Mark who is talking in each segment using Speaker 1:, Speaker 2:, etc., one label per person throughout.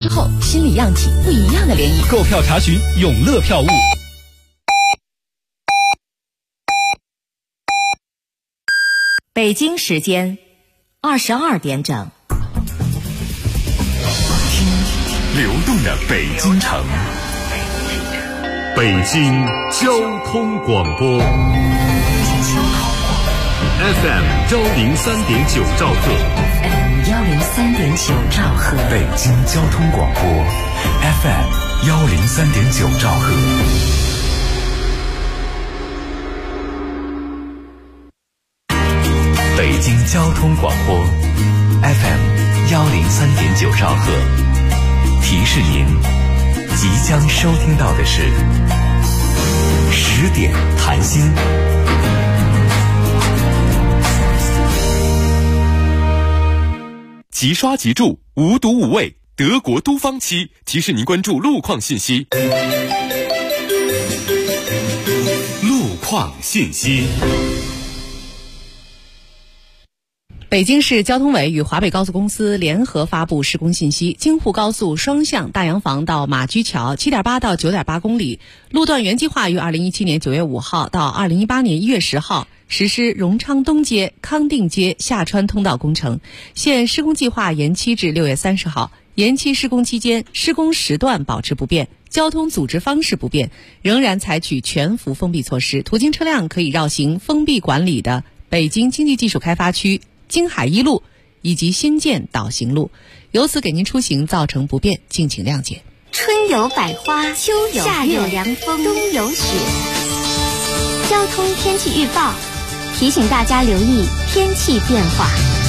Speaker 1: 后心理漾起不一样的涟漪。
Speaker 2: 购票查询永乐票务。
Speaker 1: 北京时间22点整。
Speaker 3: 听流动的北京城，北京交通广播 FM 103.9兆赫
Speaker 1: ，FM 103.9兆赫，
Speaker 3: 北京交通广播 FM 103.9兆赫。北京交通广播 FM 103.9兆赫，提示您即将收听到的是10点谈心。
Speaker 4: 即刷即住，无毒无味，德国都芳漆提示您关注路况信息。路况信息。
Speaker 5: 北京市交通委与华北高速公司联合发布施工信息，京沪高速双向大洋房到马驹桥 7.8 到 9.8 公里，路段原计划于2017年9月5号到2018年1月10号实施荣昌东街、康定街下穿通道工程，现施工计划延期至6月30号。延期施工期间，施工时段保持不变，交通组织方式不变，仍然采取全幅封闭措施，途经车辆可以绕行封闭管理的北京经济技术开发区京海一路以及新建导行路，由此给您出行造成不便，敬请谅解。
Speaker 6: 春有百花，秋有夏有凉风，冬有雪。交通天气预报提醒大家留意天气变化。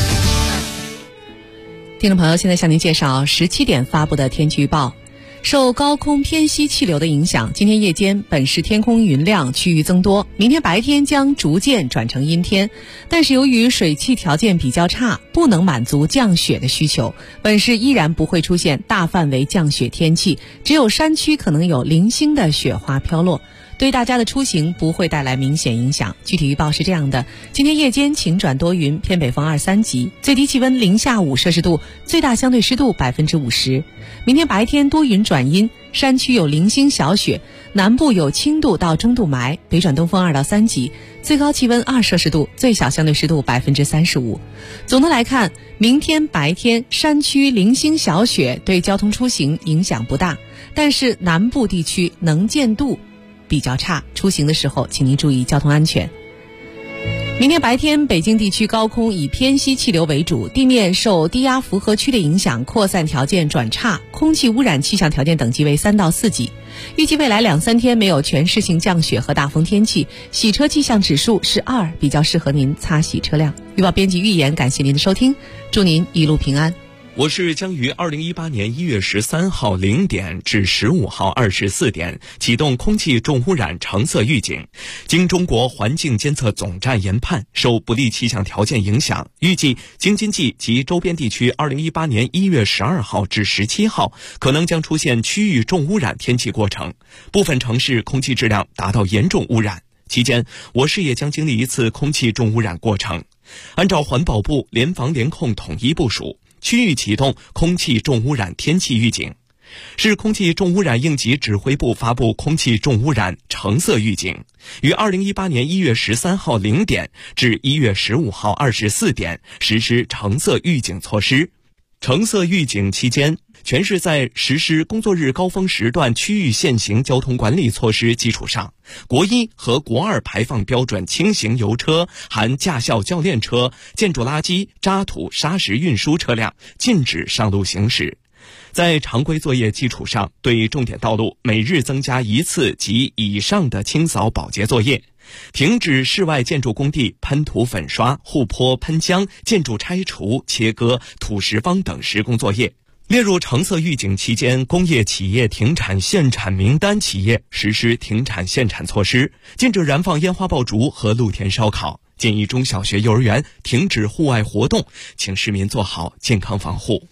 Speaker 5: 听众朋友，现在向您介绍17点发布的天气预报。受高空偏西气流的影响，今天夜间本市天空云量趋于增多，明天白天将逐渐转成阴天，但是由于水汽条件比较差，不能满足降雪的需求，本市依然不会出现大范围降雪天气，只有山区可能有零星的雪花飘落，对大家的出行不会带来明显影响。具体预报是这样的：今天夜间晴转多云，偏北风2、3级，最低气温零下5摄氏度，最大相对湿度50%。明天白天多云转阴，山区有零星小雪，南部有轻度到中度霾，北转东风2到3级，最高气温2摄氏度，最小相对湿度35%。总的来看，明天白天山区零星小雪对交通出行影响不大，但是南部地区能见度比较差，出行的时候请您注意交通安全。明天白天，北京地区高空以偏西气流为主，地面受低压符合区的影响，扩散条件转差，空气污染气象条件等级为3到4级。预计未来2、3天没有全市性降雪和大风天气，洗车气象指数是2，比较适合您擦洗车辆。预报编辑预言，感谢您的收听，祝您一路平安。
Speaker 4: 我市将于2018年1月13号0点至15号24点启动空气重污染橙色预警。经中国环境监测总站研判，受不利气象条件影响，预计京津冀及周边地区2018年1月12号至17号可能将出现区域重污染天气过程，部分城市空气质量达到严重污染。期间，我市也将经历一次空气重污染过程。按照环保部联防联控统一部署，区域启动空气重污染天气预警。市空气重污染应急指挥部发布空气重污染橙色预警，于2018年1月13号0点至1月15号24点实施橙色预警措施。橙色预警期间，全市在实施工作日高峰时段区域限行交通管理措施基础上，国1和国2排放标准轻型油车含驾校教练车、建筑垃圾、渣土、砂石运输车辆禁止上路行驶。在常规作业基础上，对重点道路每日增加1次及以上的清扫保洁作业，停止室外建筑工地喷涂粉刷、护坡喷浆、建筑拆除、切割、土石方等施工作业。列入橙色预警期间，工业企业停产限产名单企业实施停产限产措施，禁止燃放烟花爆竹和露天烧烤，建议中小学幼儿园停止户外活动，请市民做好健康防护。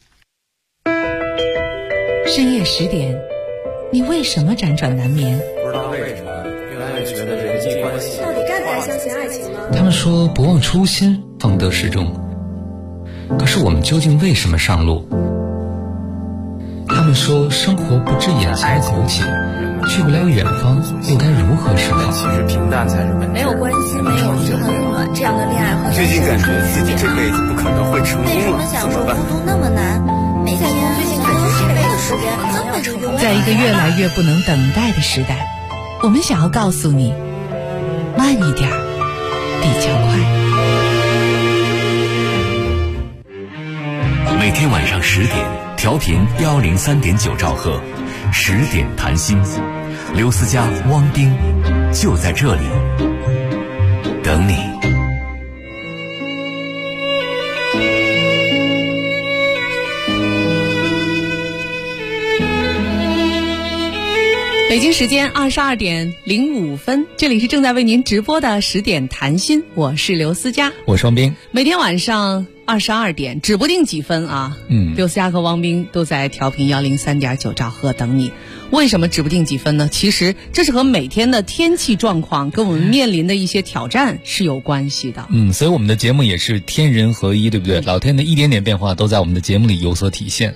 Speaker 5: 深夜10点，你为什么辗转难眠？
Speaker 7: 不知道为什么越来越觉得人际关系
Speaker 8: 到底该不该相信爱情呢？
Speaker 9: 他们说不忘初心，方得始终。可是我们究竟为什么上路？他们们说生活不止眼前的苟且，去不了远方，又该如何是好？
Speaker 7: 其实平淡才是本质。
Speaker 8: 没有关系，没有就很暖，这样的恋爱和
Speaker 7: 最近感觉自己这辈子不可能会成功了，怎么办？
Speaker 8: 孤独那么难，每天最近感觉这辈子时间可能要成功。
Speaker 5: 在一个越来越不能等待的时代，我们想要告诉你，慢一点比较快。
Speaker 3: 每天晚上10点，调频103.9兆赫，10点谈心，刘思佳、汪冰就在这里等你。
Speaker 5: 北京时间22点05分，这里是正在为您直播的10点谈心，我是刘思佳，
Speaker 9: 我是汪冰。
Speaker 5: 每天晚上22点，指不定几分啊。刘思佳和汪冰都在调频103.9兆赫等你。为什么指不定几分呢？其实这是和每天的天气状况跟我们面临的一些挑战是有关系的。
Speaker 9: 所以我们的节目也是天人合一，对不对？老天的一点点变化都在我们的节目里有所体现。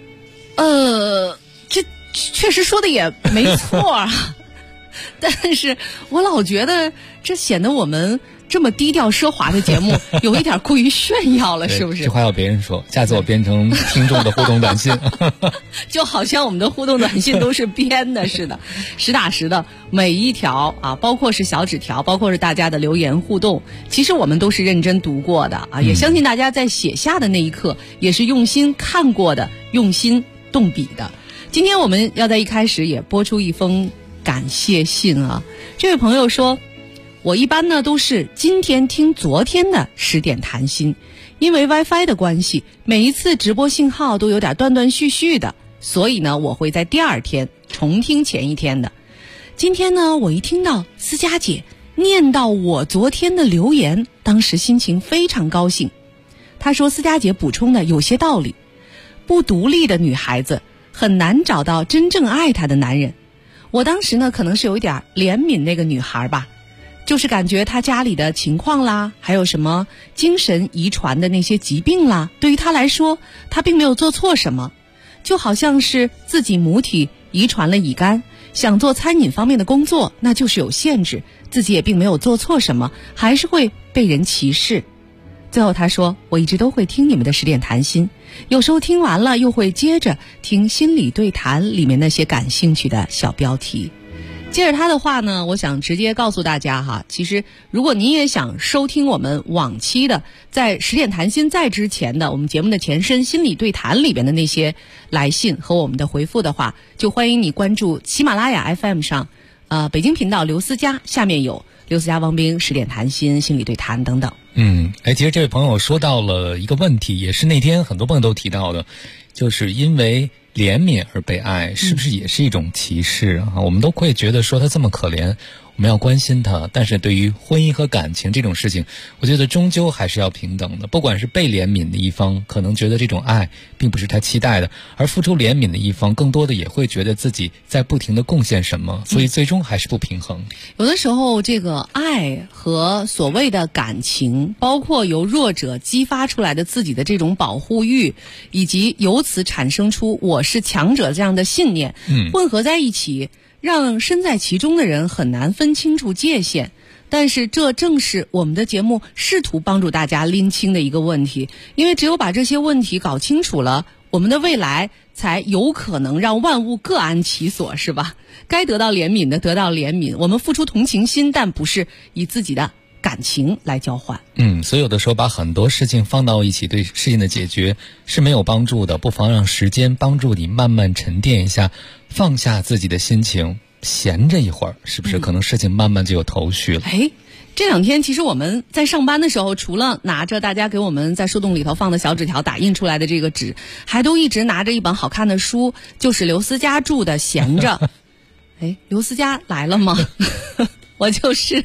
Speaker 5: 这确实说的也没错啊，但是我老觉得这显得我们这么低调奢华的节目有一点过于炫耀了，是不是？
Speaker 9: 这话要别人说，下次我编成听众的互动短信
Speaker 5: 就好像我们的互动短信都是编的似的，实打实的每一条啊，包括是小纸条，包括是大家的留言互动，其实我们都是认真读过的啊，也相信大家在写下的那一刻也是用心看过的，用心动笔的。今天我们要在一开始也播出一封感谢信啊。这位朋友说，我一般呢都是今天听昨天的10点谈心，因为 WiFi 的关系，每一次直播信号都有点断断续续的，所以呢我会在第二天重听前一天的。今天呢我一听到思佳姐念到我昨天的留言，当时心情非常高兴。她说思佳姐补充的有些道理，不独立的女孩子很难找到真正爱她的男人。我当时呢可能是有一点怜悯那个女孩吧，就是感觉她家里的情况啦，还有什么精神遗传的那些疾病啦，对于她来说她并没有做错什么，就好像是自己母体遗传了乙肝，想做餐饮方面的工作那就是有限制，自己也并没有做错什么，还是会被人歧视。最后他说，我一直都会听你们的10点谈心，有时候听完了又会接着听心理对谈里面那些感兴趣的小标题。接着他的话呢，我想直接告诉大家哈，其实如果您也想收听我们往期的在10点谈心在之前的我们节目的前身心理对谈里边的那些来信和我们的回复的话，就欢迎你关注喜马拉雅 FM 上北京频道刘思佳，下面有刘思佳、汪冰、10点谈心、心理对谈等等。
Speaker 9: 其实这位朋友说到了一个问题，也是那天很多朋友都提到的，就是因为怜悯而被爱，是不是也是一种歧视啊？我们都会觉得说他这么可怜，我们要关心他，但是对于婚姻和感情这种事情，我觉得终究还是要平等的。不管是被怜悯的一方可能觉得这种爱并不是他期待的，而付出怜悯的一方更多的也会觉得自己在不停的贡献什么，所以最终还是不平衡。
Speaker 5: 有的时候这个爱和所谓的感情，包括由弱者激发出来的自己的这种保护欲，以及由此产生出我是强者这样的信念，混合在一起，让身在其中的人很难分清楚界限。但是这正是我们的节目试图帮助大家拎清的一个问题，因为只有把这些问题搞清楚了，我们的未来才有可能让万物各安其所，是吧？该得到怜悯的得到怜悯，我们付出同情心，但不是以自己的感情来交换。
Speaker 9: 所以有的时候把很多事情放到一起，对事情的解决是没有帮助的，不妨让时间帮助你慢慢沉淀一下，放下自己的心情，闲着一会儿，是不是可能事情慢慢就有头绪了？
Speaker 5: 这两天其实我们在上班的时候，除了拿着大家给我们在树洞里头放的小纸条打印出来的这个纸，还都一直拿着一本好看的书，就是刘思佳著的《闲着》。刘思佳来了吗？我就是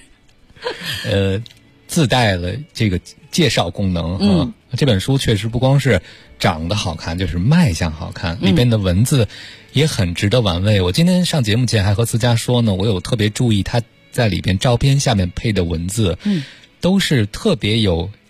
Speaker 9: 自带了这个介绍功能。这本书确实不光是长得好看，就是卖相好看，里边的文字也很值得玩味。我今天上节目前还和思佳说呢，我有特别注意他在里边照片下面配的文字，都是特别有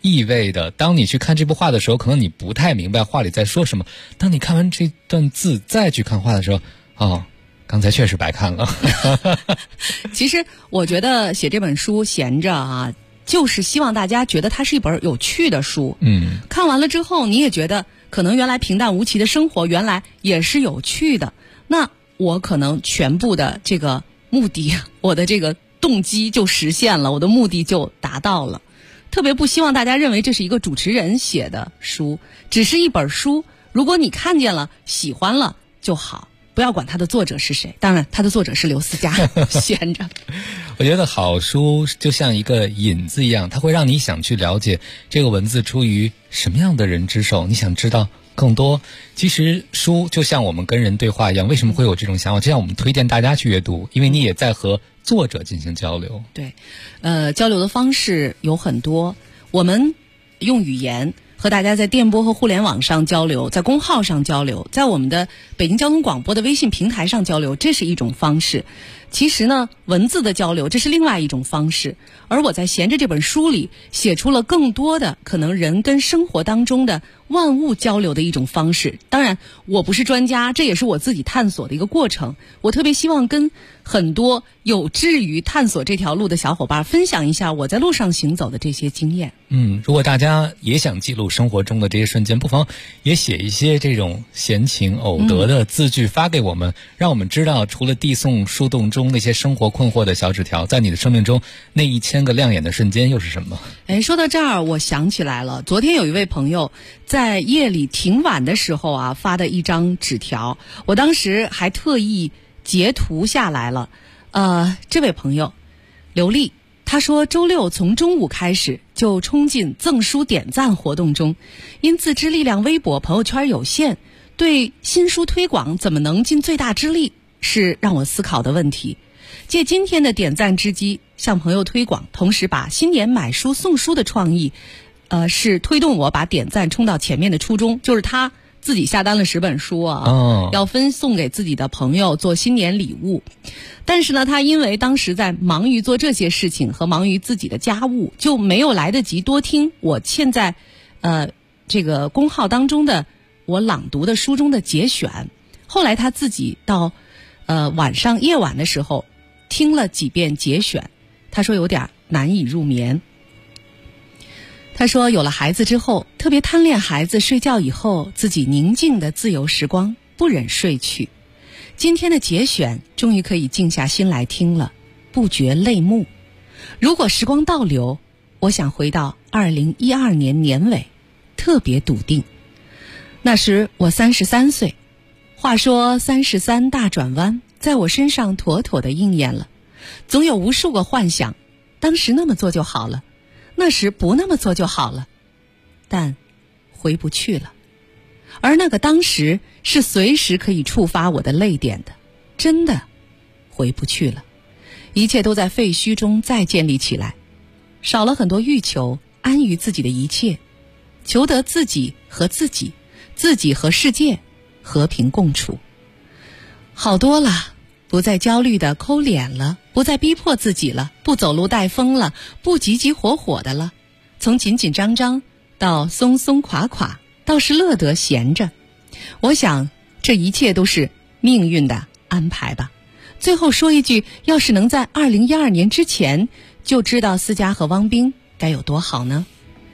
Speaker 9: 意味的。当你去看这幅画的时候，可能你不太明白画里在说什么。当你看完这段字再去看画的时候，哦，刚才确实白看了。
Speaker 5: 其实我觉得写这本书闲着啊，就是希望大家觉得它是一本有趣的书。看完了之后，你也觉得可能原来平淡无奇的生活原来也是有趣的。那我可能全部的这个目的，我的这个动机就实现了，我的目的就达到了。特别不希望大家认为这是一个主持人写的书，只是一本书，如果你看见了喜欢了就好，不要管它的作者是谁。当然它的作者是刘思佳。闲着
Speaker 9: 我觉得好书就像一个引子一样，它会让你想去了解这个文字出于什么样的人之手，你想知道更多。其实书就像我们跟人对话一样，为什么会有这种想法？就像我们推荐大家去阅读，因为你也在和作者进行交流。
Speaker 5: 对，交流的方式有很多，我们用语言和大家在电波和互联网上交流，在公号上交流，在我们的北京交通广播的微信平台上交流，这是一种方式。其实呢，文字的交流这是另外一种方式。而我在闲着这本书里写出了更多的可能人跟生活当中的万物交流的一种方式。当然我不是专家，这也是我自己探索的一个过程。我特别希望跟很多有志于探索这条路的小伙伴分享一下我在路上行走的这些经验。
Speaker 9: 如果大家也想记录生活中的这些瞬间，不妨也写一些这种闲情偶得的字句发给我们，让我们知道除了递送树洞中那些生活困惑的小纸条，在你的生命中那1000个亮眼的瞬间又是什么？
Speaker 5: 说到这儿我想起来了，昨天有一位朋友在夜里挺晚的时候啊发的一张纸条，我当时还特意截图下来了。这位朋友刘丽，他说周六从中午开始就冲进赠书点赞活动中，因自知力量微薄，朋友圈有限，对新书推广怎么能尽最大之力是让我思考的问题。借今天的点赞之机向朋友推广，同时把新年买书送书的创意是推动我把点赞冲到前面的初衷。就是他自己下单了10本书啊，要分送给自己的朋友做新年礼物。但是呢，他因为当时在忙于做这些事情和忙于自己的家务，就没有来得及多听我现在这个公号当中的我朗读的书中的节选。后来他自己到夜晚的时候听了几遍节选，他说有点难以入眠。他说有了孩子之后，特别贪恋孩子睡觉以后自己宁静的自由时光，不忍睡去。今天的节选终于可以静下心来听了，不觉泪目。如果时光倒流，我想回到2012年年尾，特别笃定。那时我33岁，话说33大转弯在我身上妥妥的应验了。总有无数个幻想，当时那么做就好了，那时不那么做就好了，但回不去了。而那个当时是随时可以触发我的泪点的，真的回不去了。一切都在废墟中再建立起来，少了很多欲求，安于自己的一切，求得自己和自己，自己和世界和平共处。好多了，不再焦虑的抠脸了，不再逼迫自己了，不走路带风了，不急急火火的了，从紧紧张张到松松垮垮，倒是乐得闲着。我想这一切都是命运的安排吧。最后说一句，要是能在2012年之前就知道思佳和汪冰该有多好呢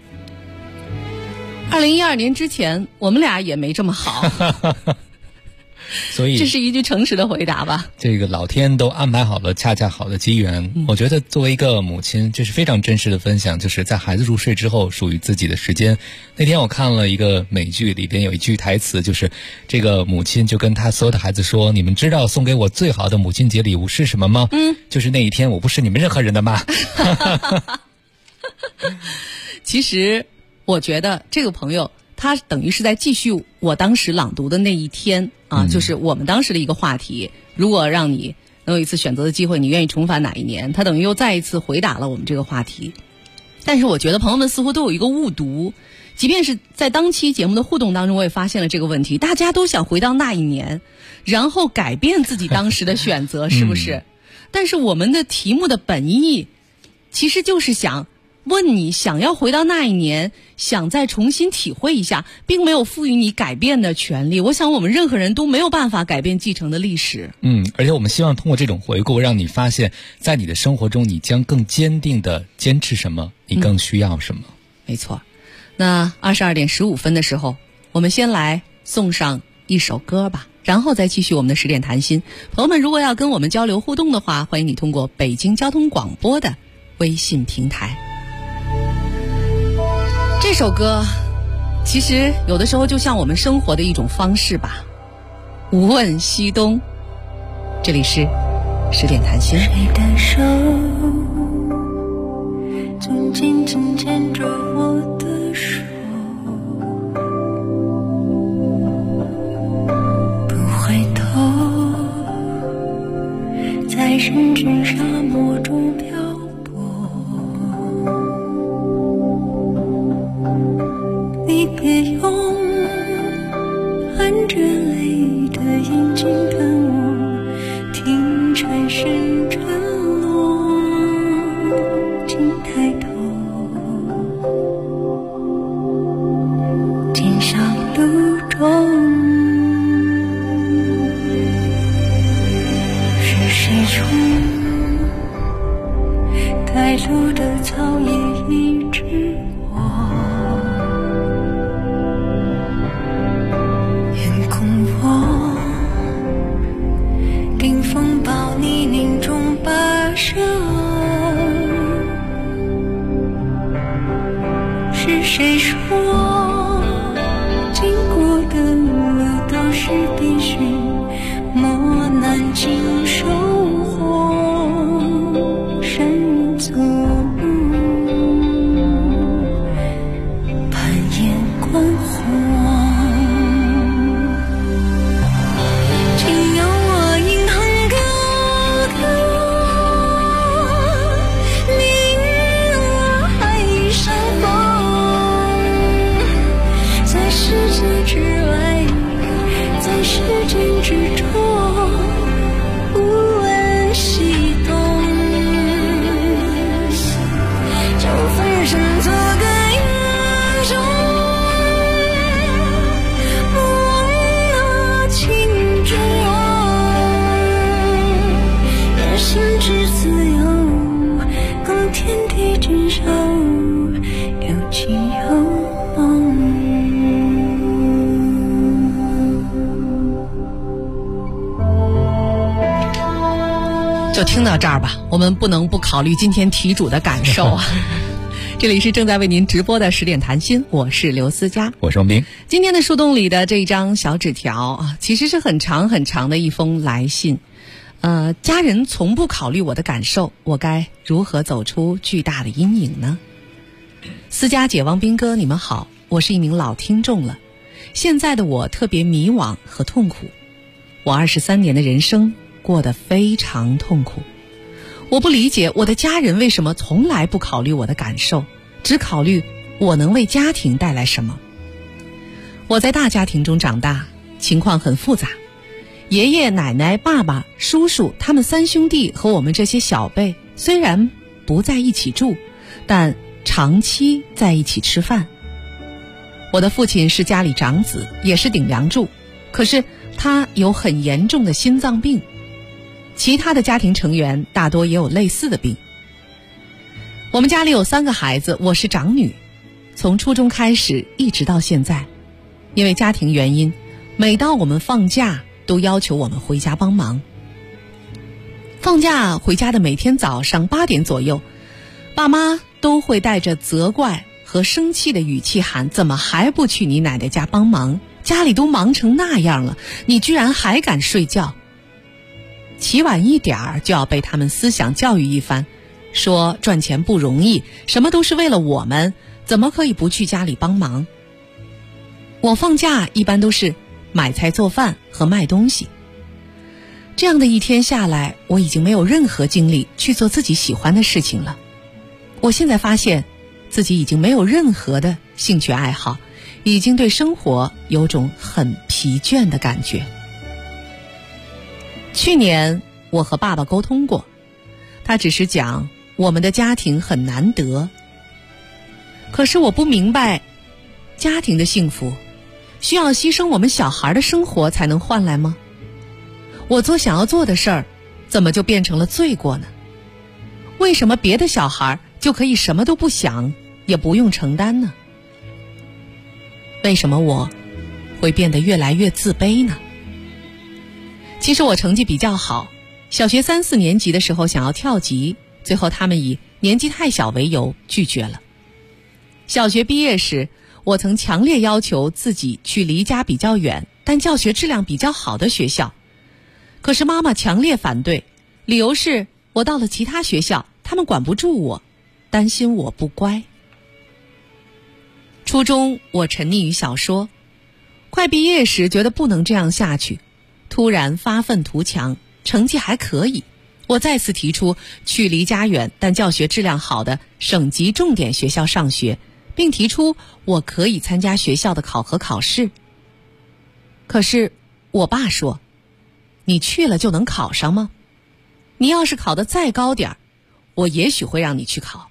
Speaker 5: ？2012年之前我们俩也没这么好。
Speaker 9: 所以
Speaker 5: 这是一句诚实的回答吧。
Speaker 9: 这个老天都安排好了恰恰好的机缘。我觉得作为一个母亲，这是非常真实的分享，就是在孩子入睡之后属于自己的时间。那天我看了一个美剧，里边有一句台词，就是这个母亲就跟她所有的孩子说，你们知道送给我最好的母亲节礼物是什么吗？就是那一天我不是你们任何人的妈。
Speaker 5: 其实我觉得这个朋友他等于是在继续我当时朗读的那一天啊，就是我们当时的一个话题。如果让你能有一次选择的机会，你愿意重返哪一年？他等于又再一次回答了我们这个话题。但是我觉得朋友们似乎都有一个误读，即便是在当期节目的互动当中，我也发现了这个问题。大家都想回到那一年，然后改变自己当时的选择，是不是？但是我们的题目的本意其实就是想问你想要回到那一年，想再重新体会一下，并没有赋予你改变的权利。我想我们任何人都没有办法改变继承的历史。
Speaker 9: 而且我们希望通过这种回顾，让你发现在你的生活中，你将更坚定地坚持什么，你更需要什么。
Speaker 5: 没错。那22点15分的时候，我们先来送上一首歌吧，然后再继续我们的10点谈心。朋友们，如果要跟我们交流互动的话，欢迎你通过北京交通广播的微信平台。这首歌其实有的时候就像我们生活的一种方式吧。无问西东，这里是10点谈心。
Speaker 10: 谁的手就紧紧牵着我的手，不回头，在深沉沙漠中漂泊。你别用含着泪的眼睛看我，听蝉声沉落，请抬头，今宵路中是谁冲带路的草叶一直风暴泥泞中跋涉，是谁说经过的路都是必须磨难经收获深足，攀岩观火。
Speaker 5: 就听到这儿吧，我们不能不考虑今天题主的感受啊。这里是正在为您直播的10点谈心，我是刘思佳，
Speaker 9: 我是王斌。
Speaker 5: 今天的树洞里的这张小纸条啊，其实是很长很长的一封来信。家人从不考虑我的感受，我该如何走出巨大的阴影呢？思佳姐、王斌哥，你们好，我是一名老听众了。现在的我特别迷惘和痛苦，我23年的人生过得非常痛苦。我不理解我的家人为什么从来不考虑我的感受，只考虑我能为家庭带来什么。我在大家庭中长大，情况很复杂。爷爷奶奶、爸爸、叔叔他们3兄弟和我们这些小辈虽然不在一起住，但长期在一起吃饭。我的父亲是家里长子，也是顶梁柱，可是他有很严重的心脏病。其他的家庭成员大多也有类似的病。我们家里有3个孩子，我是长女，从初中开始一直到现在。因为家庭原因，每到我们放假都要求我们回家帮忙。放假回家的每天早上8点左右，爸妈都会带着责怪和生气的语气喊：怎么还不去你奶奶家帮忙？家里都忙成那样了，你居然还敢睡觉？起晚一点儿就要被他们思想教育一番，说赚钱不容易，什么都是为了我们，怎么可以不去家里帮忙？我放假一般都是买菜做饭和卖东西。这样的一天下来，我已经没有任何精力去做自己喜欢的事情了。我现在发现自己已经没有任何的兴趣爱好，已经对生活有种很疲倦的感觉。去年我和爸爸沟通过，他只是讲我们的家庭很难得， 可是我不明白，家庭的幸福需要牺牲我们小孩的生活才能换来吗？我做想要做的事儿，怎么就变成了罪过呢？为什么别的小孩就可以什么都不想，也不用承担呢？为什么我会变得越来越自卑呢？其实我成绩比较好，小学3、4年级的时候想要跳级，最后他们以年纪太小为由拒绝了。小学毕业时，我曾强烈要求自己去离家比较远但教学质量比较好的学校，可是妈妈强烈反对，理由是我到了其他学校，他们管不住我，担心我不乖。初中我沉溺于小说，快毕业时觉得不能这样下去，突然发愤图强，成绩还可以，我再次提出去离家远但教学质量好的省级重点学校上学，并提出我可以参加学校的考核考试。可是我爸说，你去了就能考上吗？你要是考得再高点，我也许会让你去考。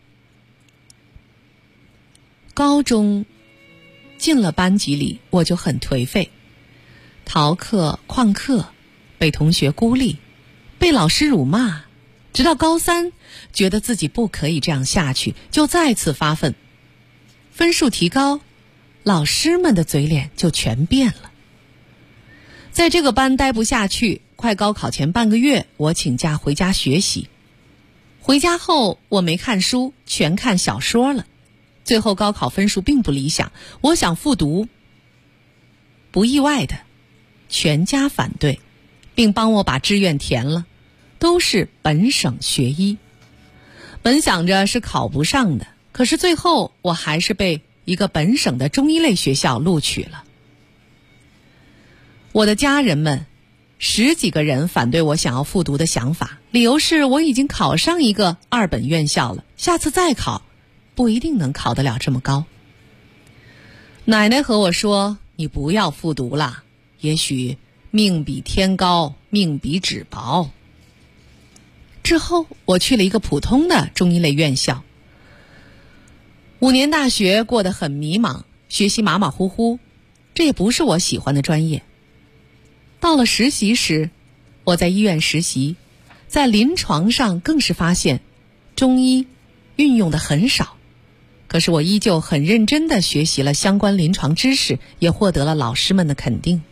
Speaker 5: 高中进了班级里，我就很颓废，逃课、旷课，被同学孤立，被老师辱骂，直到高3，觉得自己不可以这样下去，就再次发奋。分数提高，老师们的嘴脸就全变了。在这个班待不下去，快高考前半个月，我请假回家学习。回家后，我没看书，全看小说了。最后高考分数并不理想，我想复读。不意外的，全家反对，并帮我把志愿填了，都是本省学医。本想着是考不上的，可是最后我还是被一个本省的中医类学校录取了。我的家人们10几个人反对我想要复读的想法，理由是我已经考上一个2本院校了，下次再考不一定能考得了这么高。奶奶和我说，你不要复读了，也许命比天高，命比纸薄。之后我去了一个普通的中医类院校。5年大学过得很迷茫，学习马马虎虎，这也不是我喜欢的专业。到了实习时，我在医院实习，在临床上更是发现中医运用的很少，可是我依旧很认真地学习了相关临床知识，也获得了老师们的肯定。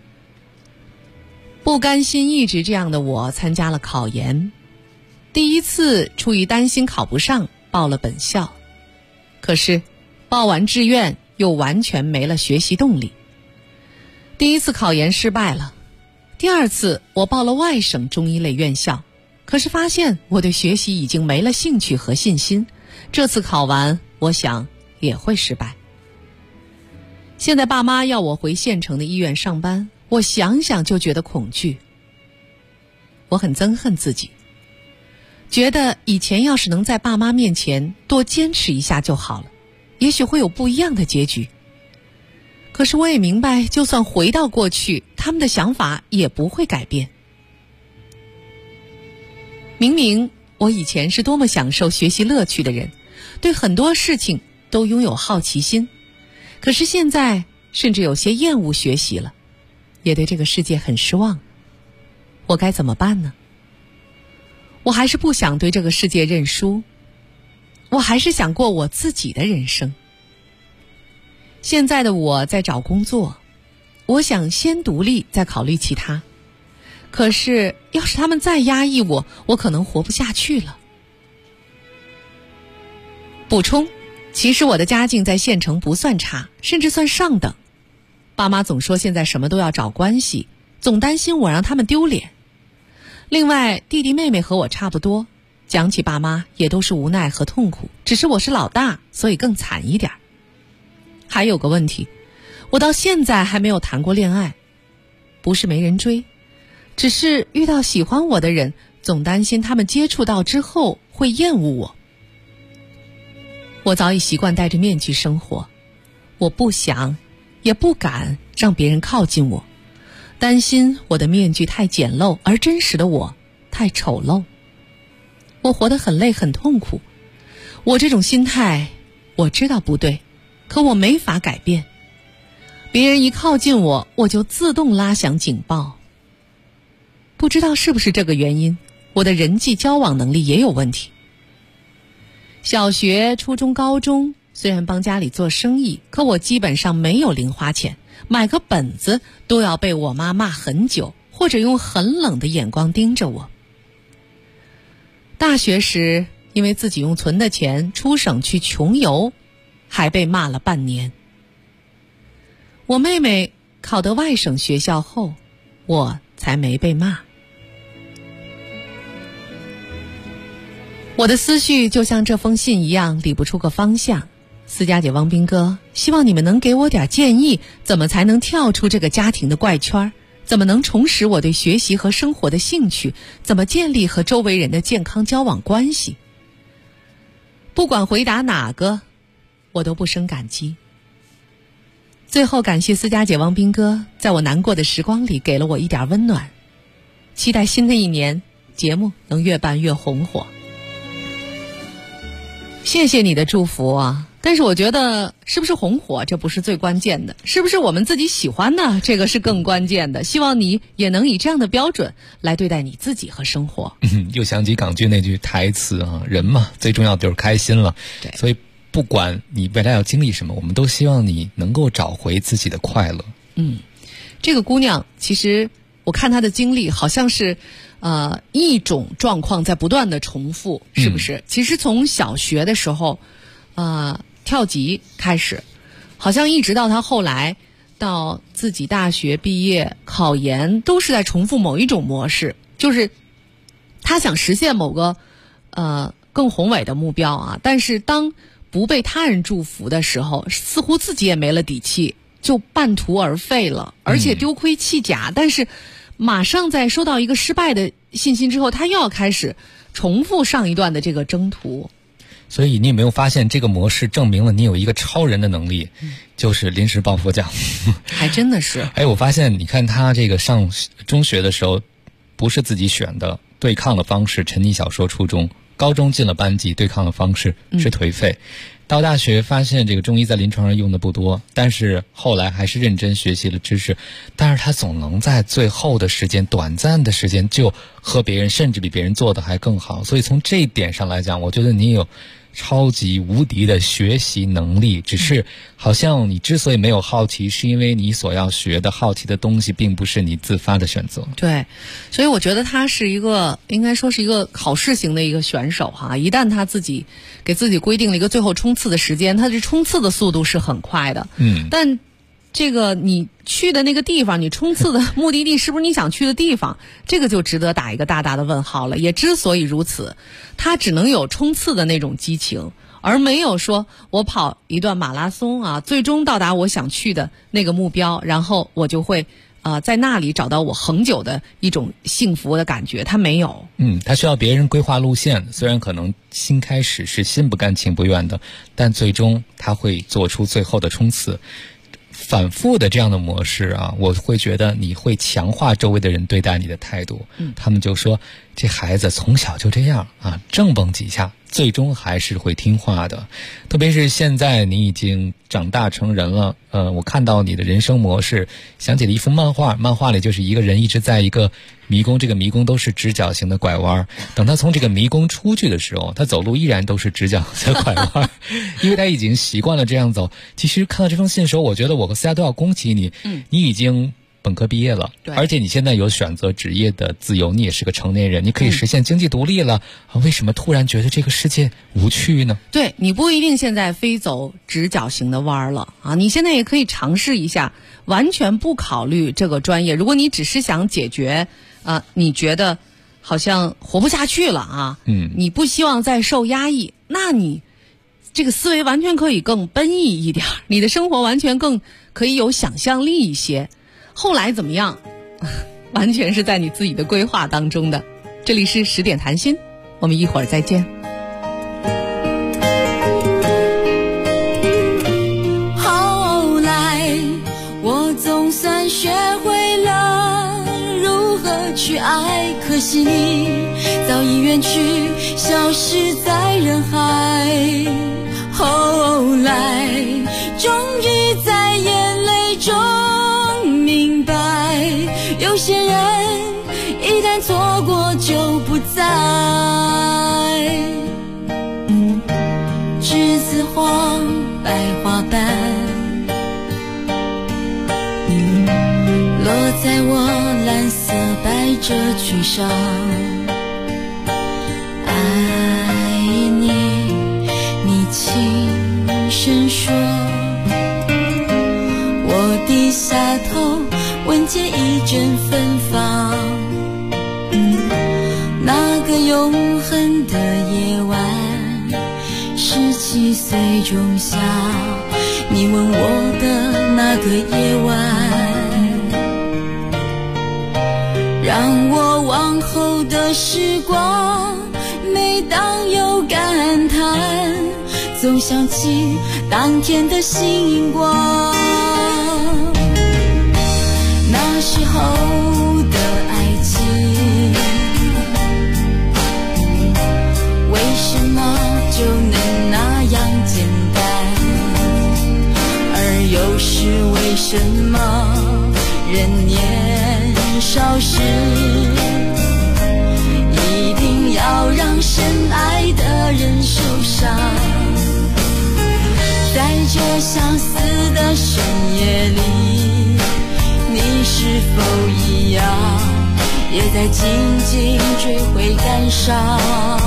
Speaker 5: 不甘心一直这样的我参加了考研，第一次出于担心考不上，报了本校，可是报完志愿又完全没了学习动力。第一次考研失败了，第2次我报了外省中医类院校，可是发现我对学习已经没了兴趣和信心，这次考完我想也会失败。现在爸妈要我回县城的医院上班，我想想就觉得恐惧。我很憎恨自己，觉得以前要是能在爸妈面前多坚持一下就好了，也许会有不一样的结局。可是我也明白，就算回到过去，他们的想法也不会改变。明明我以前是多么享受学习乐趣的人，对很多事情都拥有好奇心，可是现在甚至有些厌恶学习了，也对这个世界很失望。我该怎么办呢？我还是不想对这个世界认输，我还是想过我自己的人生。现在的我在找工作，我想先独立再考虑其他，可是要是他们再压抑我，我可能活不下去了。补充，其实我的家境在县城不算差，甚至算上等。爸妈总说现在什么都要找关系，总担心我让他们丢脸。另外，弟弟妹妹和我差不多，讲起爸妈也都是无奈和痛苦，只是我是老大，所以更惨一点。还有个问题，我到现在还没有谈过恋爱，不是没人追，只是遇到喜欢我的人，总担心他们接触到之后会厌恶我。我早已习惯戴着面具生活，我不想也不敢让别人靠近我，担心我的面具太简陋，而真实的我太丑陋。我活得很累很痛苦，我这种心态我知道不对，可我没法改变。别人一靠近我，我就自动拉响警报。不知道是不是这个原因，我的人际交往能力也有问题。小学、初中、高中虽然帮家里做生意，可我基本上没有零花钱，买个本子都要被我妈骂很久，或者用很冷的眼光盯着我。大学时因为自己用存的钱出省去穷游，还被骂了半年。我妹妹考得外省学校后，我才没被骂。我的思绪就像这封信一样，理不出个方向。思佳姐、汪斌哥，希望你们能给我点建议，怎么才能跳出这个家庭的怪圈？怎么能重拾我对学习和生活的兴趣？怎么建立和周围人的健康交往关系？不管回答哪个，我都不生感激。最后感谢思佳姐、汪斌哥，在我难过的时光里给了我一点温暖。期待新的一年节目能越办越红火。谢谢你的祝福啊！但是我觉得是不是红火这不是最关键的，是不是我们自己喜欢呢？这个是更关键的。希望你也能以这样的标准来对待你自己和生活。
Speaker 9: 又想起港剧那句台词啊，人嘛最重要就是开心了。
Speaker 5: 对，
Speaker 9: 所以不管你未来要经历什么，我们都希望你能够找回自己的快乐。
Speaker 5: 这个姑娘其实我看她的经历好像是一种状况在不断的重复，是不是？其实从小学的时候跳级开始，好像一直到她后来到自己大学毕业考研，都是在重复某一种模式，就是她想实现某个更宏伟的目标啊，但是当不被他人祝福的时候，似乎自己也没了底气，就半途而废了，而且丢盔弃甲。但是马上在收到一个失败的信息之后，他又要开始重复上一段的这个征途。
Speaker 9: 所以你有没有发现这个模式证明了你有一个超人的能力，就是临时抱佛脚。
Speaker 5: 还真的是。
Speaker 9: 我发现你看他这个上中学的时候不是自己选的，对抗的方式沉溺小说初中，高中进了班级，对抗的方式是颓废。到大学发现这个中医在临床上用的不多，但是后来还是认真学习了知识，但是他总能在最后的时间短暂的时间就和别人甚至比别人做的还更好。所以从这一点上来讲，我觉得你有超级无敌的学习能力，只是好像你之所以没有好奇，是因为你所要学的好奇的东西并不是你自发的选择。
Speaker 5: 对，所以我觉得他是一个应该说是一个考试型的一个选手哈。一旦他自己给自己规定了一个最后冲刺的时间，他这冲刺的速度是很快的。但这个你去的那个地方，你冲刺的目的地是不是你想去的地方，这个就值得打一个大大的问号了。也之所以如此，他只能有冲刺的那种激情，而没有说我跑一段马拉松啊，最终到达我想去的那个目标，然后我就会在那里找到我恒久的一种幸福的感觉。他没有。
Speaker 9: 他需要别人规划路线，虽然可能新开始是心不甘情不愿的，但最终他会做出最后的冲刺。反复的这样的模式啊，我会觉得你会强化周围的人对待你的态度。他们就说这孩子从小就这样啊，正蹦几下最终还是会听话的。特别是现在你已经长大成人了，我看到你的人生模式，想起了一幅漫画，漫画里就是一个人一直在一个迷宫，这个迷宫都是直角形的拐弯，等他从这个迷宫出去的时候，他走路依然都是直角的拐弯，因为他已经习惯了这样走。其实看到这封信的时候，我觉得我和思佳都要恭喜你，你已经本科毕业了，而且你现在有选择职业的自由，你也是个成年人，你可以实现经济独立了，为什么突然觉得这个世界无趣呢？
Speaker 5: 对，你不一定现在非走直角形的弯了啊，你现在也可以尝试一下，完全不考虑这个专业。如果你只是想解决你觉得好像活不下去了啊，你不希望再受压抑，那你这个思维完全可以更奔逸一点，你的生活完全更可以有想象力一些。后来怎么样，完全是在你自己的规划当中的。这里是10点谈心，我们一会儿再见。
Speaker 10: 后来我总算学会了如何去爱，可惜你早已远去，消失在人海。 后来终于在眼泪中明白，有些人一旦错过就不再。栀子花白花瓣落在我蓝色百褶裙上，爱你，你轻声说，我低下头闻见一阵芬芳。那个永恒的夜晚，17岁仲夏，你吻我的那个夜晚，让我往后的时光，每当有感叹，总想起当天的星光。那时候的爱情，为什么就能那样简单？而又是为什么人年少时一定要让深爱的人受伤？在这相思的深夜里，你是否一样也在静静追悔感伤？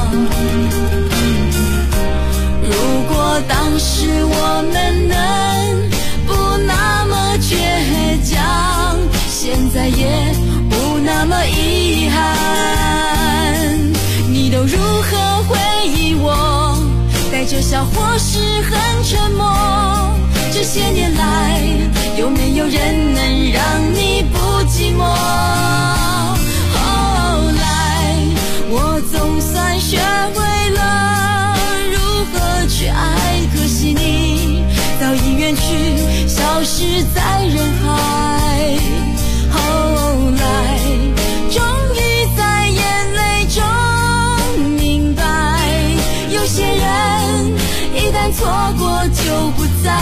Speaker 10: 如果当时我们能不那么倔强，现在也不那么遗憾。你都如何回忆我？带着笑或是很沉默。这些年来，有没有人能让你不寂寞？后来，我总算学会了如何去爱，可惜你早已远去，消失在人海。后来，终于在眼泪中明白，有些人一旦错过就不再。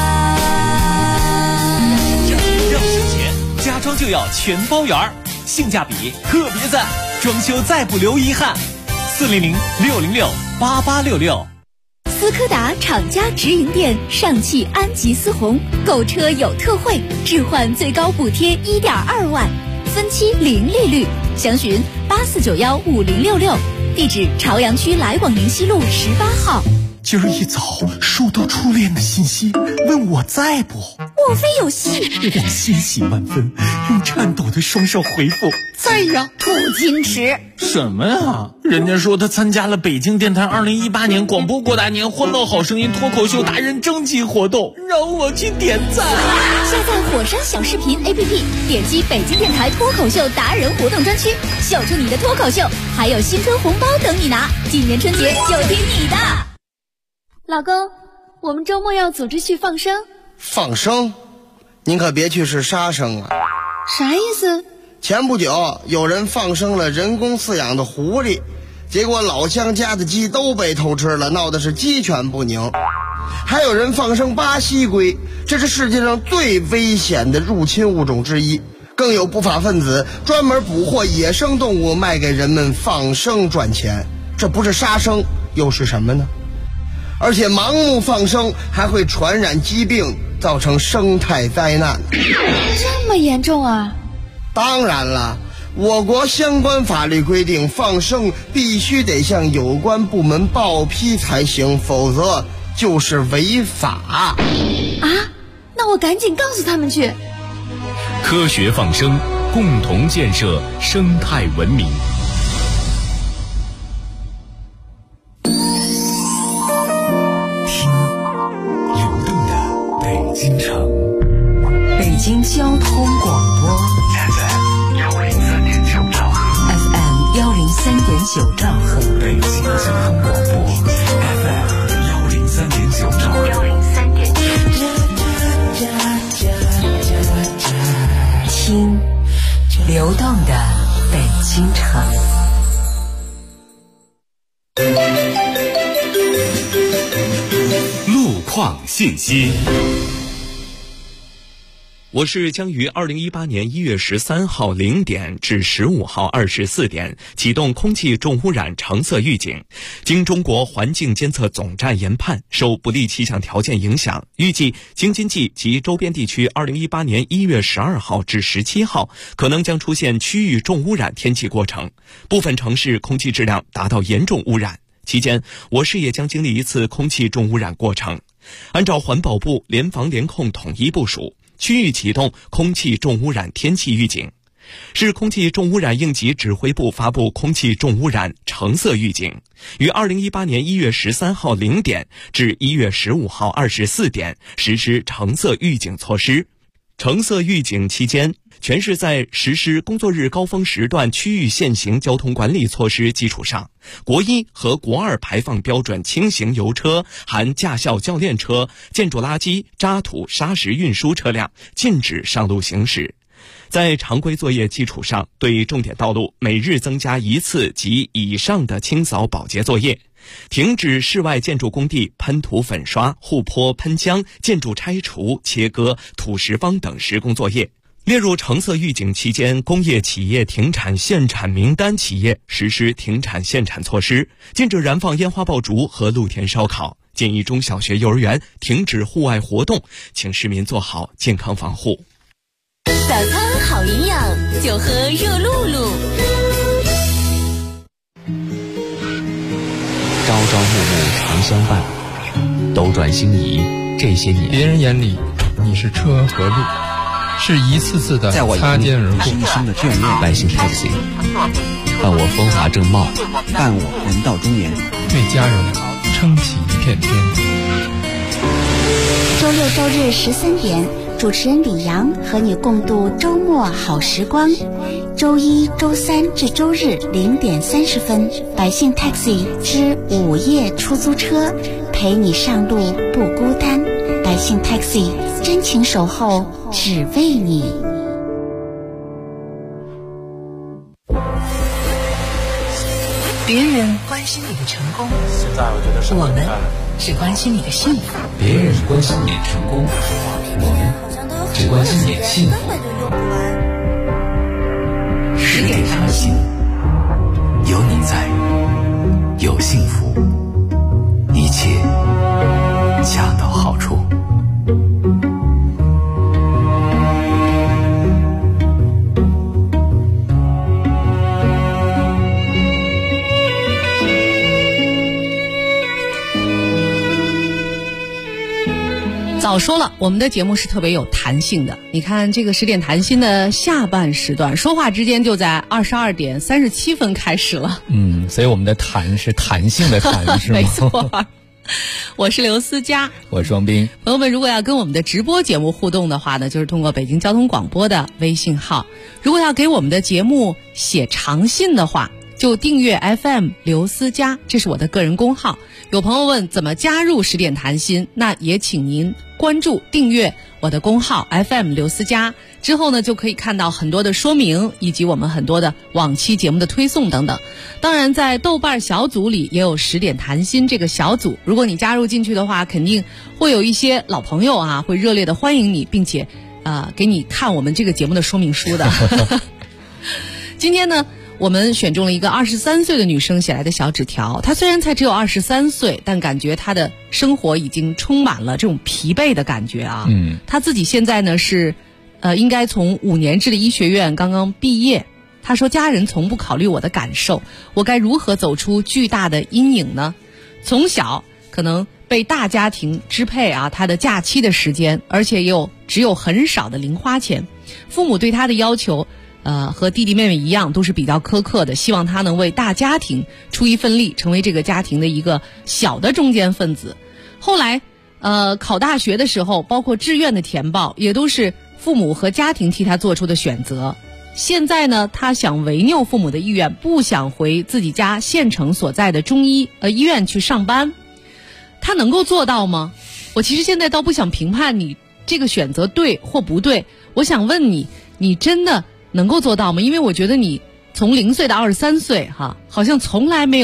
Speaker 11: 要省钱，家装就要全包圆，性价比特别赞，装修再不留遗憾。400-606-8866。
Speaker 6: 斯柯达厂家直营店上汽安吉思宏，购车有特惠，置换最高补贴1.2万，分期零利率，详询84915066，地址朝阳区来往宁西路18号。
Speaker 12: 今儿一早收到初恋的信息，问我在不？
Speaker 6: 莫非有戏？
Speaker 12: 我欣喜万分，用颤抖的双手回复在呀。
Speaker 6: 不矜持
Speaker 13: 什么呀？人家说他参加了北京电台2018年广播过大年欢乐好声音脱口秀达人征集活动，让我去点赞。
Speaker 6: 下载火山小视频 APP， 点击北京电台脱口秀达人活动专区，秀出你的脱口秀，还有新春红包等你拿。今年春节就听你的。
Speaker 14: 老公，我们周末要组织去放生。
Speaker 15: 放生？您可别去是杀生啊！
Speaker 14: 啥意思？
Speaker 15: 前不久有人放生了人工饲养的狐狸，结果老乡家的鸡都被偷吃了，闹的是鸡犬不宁。还有人放生巴西龟，这是世界上最危险的入侵物种之一。更有不法分子专门捕获野生动物卖给人们放生赚钱，这不是杀生又是什么呢？而且盲目放生还会传染疾病，造成生态灾难。
Speaker 14: 这么严重啊？
Speaker 15: 当然了，我国相关法律规定，放生必须得向有关部门报批才行，否则就是违法。
Speaker 14: 啊？那我赶紧告诉他们去。
Speaker 3: 科学放生，共同建设生态文明。 京城，
Speaker 1: 北京交通广播
Speaker 3: FM 103.9兆赫
Speaker 1: ，FM 103.9兆赫，
Speaker 3: 北京交通广播 FM 103.9兆赫
Speaker 1: ，103.9。听流动的北京城。
Speaker 3: 创信息。
Speaker 4: 我市将于2018年1月13号0点至15号24点启动空气重污染橙色预警。经中国环境监测总站研判，受不利气象条件影响，预计京津冀及周边地区2018年1月12号至17号可能将出现区域重污染天气过程，部分城市空气质量达到严重污染。期间，我市也将经历一次空气重污染过程。按照环保部联防联控统一部署，区域启动空气重污染天气预警。市空气重污染应急指挥部发布空气重污染橙色预警，于2018年1月13号0点至1月15号24点实施橙色预警措施。橙色预警期间，全市在实施工作日高峰时段区域限行交通管理措施基础上，国1和国2排放标准轻型油车含驾校教练车、建筑垃圾、渣土、砂石运输车辆禁止上路行驶。在常规作业基础上，对重点道路每日增加1次及以上的清扫保洁作业，停止室外建筑工地喷涂粉刷、护坡喷浆、建筑拆除、切割、土石方等施工作业。列入橙色预警期间工业企业停产限产名单企业实施停产限产措施，禁止燃放烟花爆竹和露天烧烤，建议中小学幼儿园停止户外活动，请市民做好健康防护。
Speaker 6: 早餐好营养，就喝热露露。
Speaker 16: 朝朝暮暮常相伴，斗转星移这些年，
Speaker 17: 别人眼里你是车和路，是一次次的擦肩而过。
Speaker 16: 深深的眷恋，百姓 taxi， 伴我风华正茂，
Speaker 18: 伴我人到中年，
Speaker 17: 为家人撑起一片天。
Speaker 19: 周六周日13点，主持人李阳和你共度周末好时光。周一、周三至周日0点30分，百姓 taxi 之午夜出租车，陪你上路不孤单。百姓 taxi 真情守候，只为你。
Speaker 1: 别人关心你的成功，我们只关心你的幸福。
Speaker 16: 别人关心你的成功，我们只关心你的幸福。10点谈心，有你在，有幸福，一切恰到好处。
Speaker 5: 早说了，我们的节目是特别有弹性的。你看这个10点谈心的下半时段，说话之间就在22点37分开始了。
Speaker 9: 所以我们的弹是弹性的弹，是吗？
Speaker 5: 没错。我是刘思佳，
Speaker 9: 我是王斌。
Speaker 5: 朋友们，如果要跟我们的直播节目互动的话呢，就是通过北京交通广播的微信号。如果要给我们的节目写长信的话，就订阅 FM 刘思佳，这是我的个人公号。有朋友问怎么加入10点谈心，那也请您关注订阅我的公号 FM 刘思佳，之后呢就可以看到很多的说明，以及我们很多的往期节目的推送等等。当然在豆瓣小组里也有10点谈心这个小组，如果你加入进去的话，肯定会有一些老朋友啊会热烈的欢迎你，并且给你看我们这个节目的说明书的。今天呢我们选中了一个23岁的女生写来的小纸条，她虽然才只有23岁，但感觉她的生活已经充满了这种疲惫的感觉啊。她自己现在呢是应该从5年制的医学院刚刚毕业。她说家人从不考虑我的感受，我该如何走出巨大的阴影呢？从小可能被大家庭支配啊，她的假期的时间，而且只有很少的零花钱，父母对她的要求和弟弟妹妹一样都是比较苛刻的，希望他能为大家庭出一份力，成为这个家庭的一个小的中间分子。后来考大学的时候，包括志愿的填报也都是父母和家庭替他做出的选择。现在呢他想违拗父母的意愿，不想回自己家县城所在的中医院去上班。他能够做到吗？我其实现在倒不想评判你这个选择对或不对，我想问你，你真的能够做到吗？因为我觉得你从0岁到23岁好像从来没有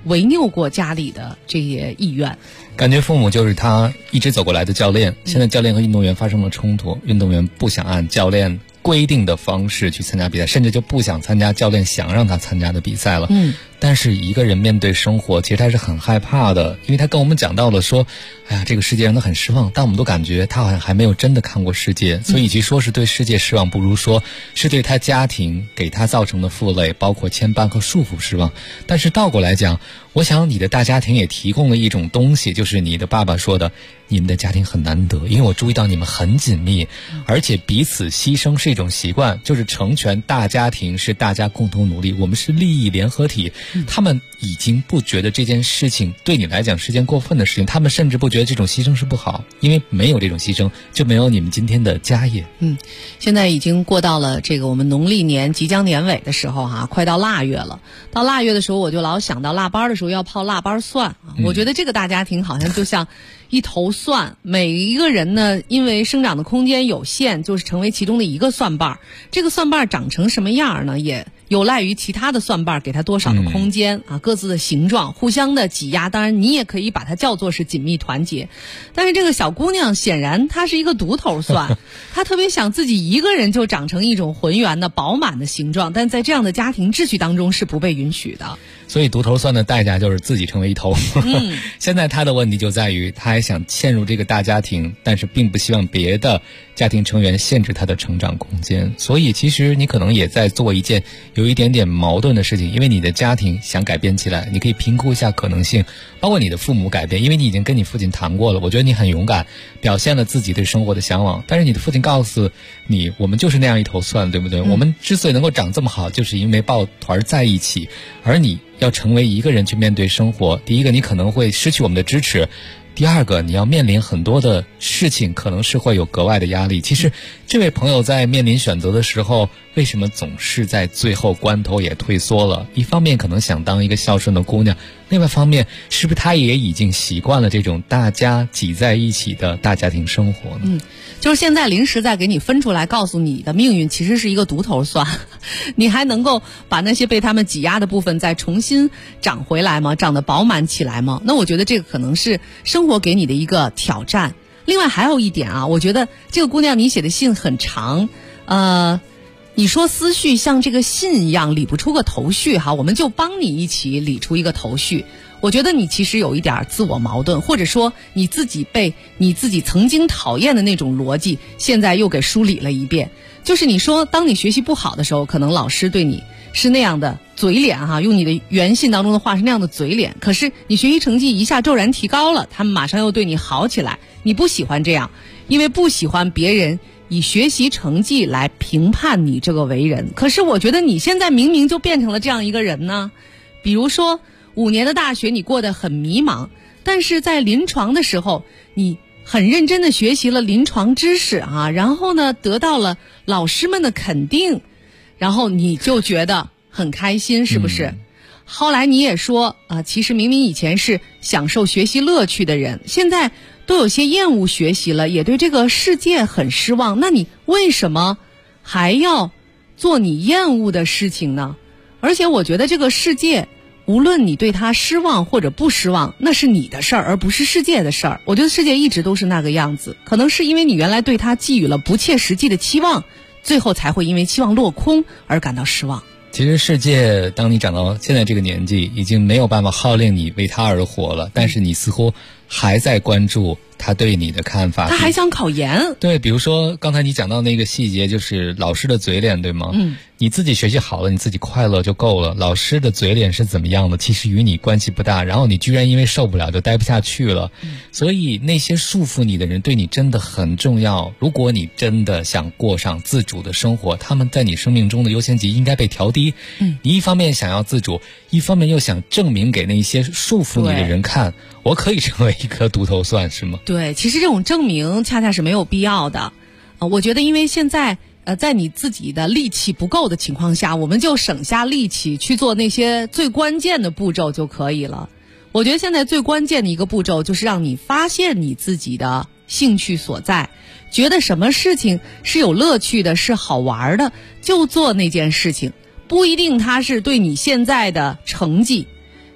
Speaker 5: 违拗过家里的这些意愿。
Speaker 9: 感觉父母就是他一直走过来的教练，现在教练和运动员发生了冲突，运动员不想按教练规定的方式去参加比赛，甚至就不想参加教练想让他参加的比赛了。但是一个人面对生活，其实他是很害怕的，因为他跟我们讲到了说，哎呀，这个世界让他很失望，但我们都感觉他好像还没有真的看过世界，所以与其说是对世界失望，不如说是对他家庭给他造成的负累，包括牵绊和束缚失望。但是倒过来讲，我想你的大家庭也提供了一种东西，就是你的爸爸说的，你们的家庭很难得，因为我注意到你们很紧密，而且彼此牺牲是一种习惯，就是成全大家庭是大家共同努力，我们是利益联合体。他们已经不觉得这件事情对你来讲是件过分的事情，他们甚至不觉得这种牺牲是不好，因为没有这种牺牲就没有你们今天的家业。
Speaker 5: 现在已经过到了这个我们农历年即将年尾的时候快到腊月了。到腊月的时候，我就老想到腊八的时候要泡腊八蒜我觉得这个大家庭好像就像一头蒜，每一个人呢，因为生长的空间有限，就是成为其中的一个蒜瓣。这个蒜瓣长成什么样呢，也有赖于其他的蒜瓣给它多少的空间各自的形状互相的挤压。当然你也可以把它叫做是紧密团结，但是这个小姑娘显然她是一个独头蒜她特别想自己一个人就长成一种浑圆的饱满的形状，但在这样的家庭秩序当中是不被允许的。
Speaker 9: 所以独头蒜的代价就是自己成为一头现在他的问题就在于他还想嵌入这个大家庭，但是并不希望别的家庭成员限制他的成长空间。所以其实你可能也在做一件有一点点矛盾的事情，因为你的家庭想改变起来，你可以评估一下可能性，包括你的父母改变，因为你已经跟你父亲谈过了，我觉得你很勇敢，表现了自己对生活的向往。但是你的父亲告诉你，我们就是那样一头蒜，对不对？我们之所以能够长这么好，就是因为抱团在一起，而你要成为一个人去面对生活，第一个你可能会失去我们的支持，第二个你要面临很多的事情，可能是会有格外的压力。其实这位朋友在面临选择的时候，为什么总是在最后关头也退缩了？一方面可能想当一个孝顺的姑娘，另外一方面是不是她也已经习惯了这种大家挤在一起的大家庭生活呢？
Speaker 5: 就是现在临时再给你分出来告诉你的命运其实是一个独头蒜你还能够把那些被他们挤压的部分再重新长回来吗？长得饱满起来吗？那我觉得这个可能是生活给你的一个挑战。另外还有一点我觉得这个姑娘你写的信很长，你说思绪像这个信一样理不出个头绪我们就帮你一起理出一个头绪。我觉得你其实有一点自我矛盾，或者说你自己被你自己曾经讨厌的那种逻辑现在又给梳理了一遍。就是你说当你学习不好的时候，可能老师对你是那样的嘴脸用你的原信当中的话是那样的嘴脸，可是你学习成绩一下骤然提高了，他们马上又对你好起来。你不喜欢这样，因为不喜欢别人以学习成绩来评判你这个为人。可是我觉得你现在明明就变成了这样一个人呢。比如说5年的大学你过得很迷茫，但是在临床的时候你很认真的学习了临床知识然后呢得到了老师们的肯定，然后你就觉得很开心，是不是？后来你也说其实明明以前是享受学习乐趣的人，现在都有些厌恶学习了，也对这个世界很失望。那你为什么还要做你厌恶的事情呢？而且我觉得这个世界无论你对他失望或者不失望，那是你的事儿，而不是世界的事儿。我觉得世界一直都是那个样子，可能是因为你原来对他寄予了不切实际的期望，最后才会因为期望落空而感到失望。
Speaker 9: 其实世界当你长到现在这个年纪，已经没有办法号令你为他而活了，但是你似乎还在关注他对你的看法，
Speaker 5: 他还想考研。
Speaker 9: 对，比如说刚才你讲到那个细节，就是老师的嘴脸，对吗？你自己学习好了，你自己快乐就够了，老师的嘴脸是怎么样的其实与你关系不大，然后你居然因为受不了就待不下去了。所以那些束缚你的人对你真的很重要，如果你真的想过上自主的生活，他们在你生命中的优先级应该被调低。你一方面想要自主，一方面又想证明给那些束缚你的人看，我可以成为一颗独头蒜，是吗？
Speaker 5: 对，其实这种证明恰恰是没有必要的。我觉得因为现在在你自己的力气不够的情况下，我们就省下力气去做那些最关键的步骤就可以了。我觉得现在最关键的一个步骤就是让你发现你自己的兴趣所在，觉得什么事情是有乐趣的，是好玩的，就做那件事情。不一定它是对你现在的成绩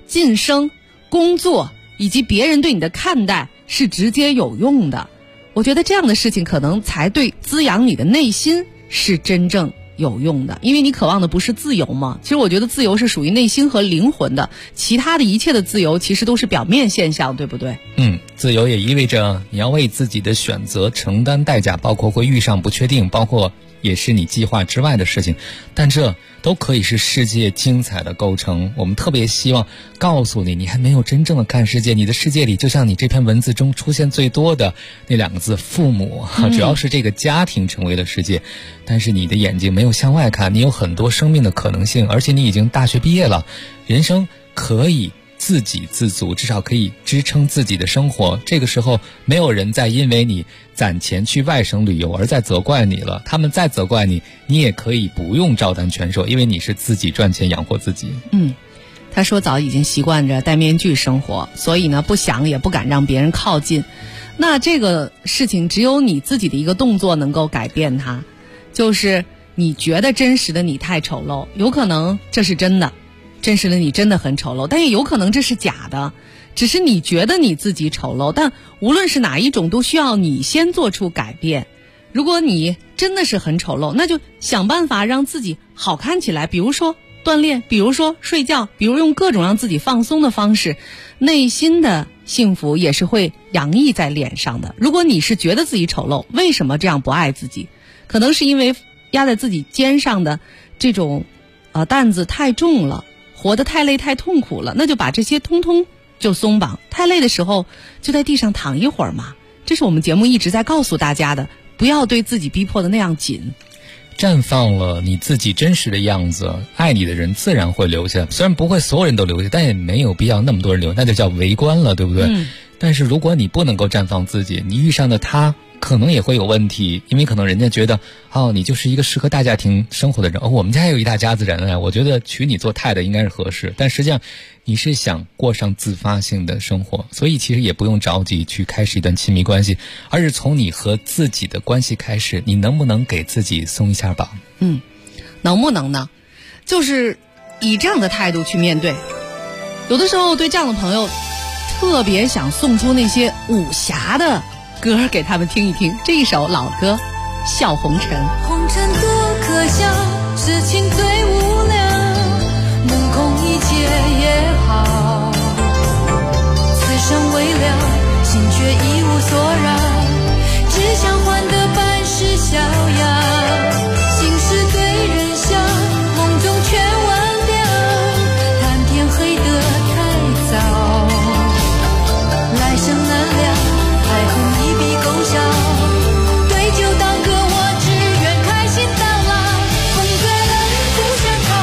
Speaker 5: 晋升、工作以及别人对你的看待是直接有用的。我觉得这样的事情可能才对滋养你的内心是真正有用的，因为你渴望的不是自由吗？其实我觉得自由是属于内心和灵魂的，其他的一切的自由其实都是表面现象，对不对？
Speaker 9: 自由也意味着你要为自己的选择承担代价，包括会遇上不确定，包括也是你计划之外的事情，但这都可以是世界精彩的构成。我们特别希望告诉你，你还没有真正的看世界，你的世界里就像你这篇文字中出现最多的那2个字父母，主要是这个家庭成为了世界，但是你的眼睛没有向外看，你有很多生命的可能性，而且你已经大学毕业了，人生可以自给自足，至少可以支撑自己的生活。这个时候没有人再因为你攒钱去外省旅游而再责怪你了，他们再责怪你，你也可以不用照单全收，因为你是自己赚钱养活自己。
Speaker 5: 他说早已经习惯着戴面具生活，所以呢不想也不敢让别人靠近。那这个事情只有你自己的一个动作能够改变它，就是你觉得真实的你太丑陋，有可能这是真的，真实的你真的很丑陋，但也有可能这是假的，只是你觉得你自己丑陋。但无论是哪一种都需要你先做出改变。如果你真的是很丑陋，那就想办法让自己好看起来，比如说锻炼，比如说睡觉，比如用各种让自己放松的方式，内心的幸福也是会洋溢在脸上的。如果你是觉得自己丑陋，为什么这样不爱自己？可能是因为压在自己肩上的这种担子太重了，活得太累太痛苦了，那就把这些通通就松绑。太累的时候就在地上躺一会儿嘛，这是我们节目一直在告诉大家的，不要对自己逼迫的那样紧。
Speaker 9: 绽放了你自己真实的样子，爱你的人自然会留下，虽然不会所有人都留下，但也没有必要那么多人留，那就叫围观了，对不对？但是如果你不能够绽放自己，你遇上的他可能也会有问题，因为可能人家觉得你就是一个适合大家庭生活的人，我们家有一大家子人我觉得娶你做太太应该是合适，但实际上你是想过上自发性的生活，所以其实也不用着急去开始一段亲密关系，而是从你和自己的关系开始，你能不能给自己松一下绑？
Speaker 5: 能不能呢？就是以这样的态度去面对。有的时候对这样的朋友特别想送出那些武侠的歌给他们听一听，这一首老歌《笑红尘》。
Speaker 10: 红尘多可笑，痴情最无聊，目空一切也好，此生未了，心却一无所扰，只想换得半世逍遥，心事对人笑，梦中全忘掉，谈天黑得太早，来生难料，爱恨一笔勾销，对酒当歌，我只愿开心到老，风醉了不想逃。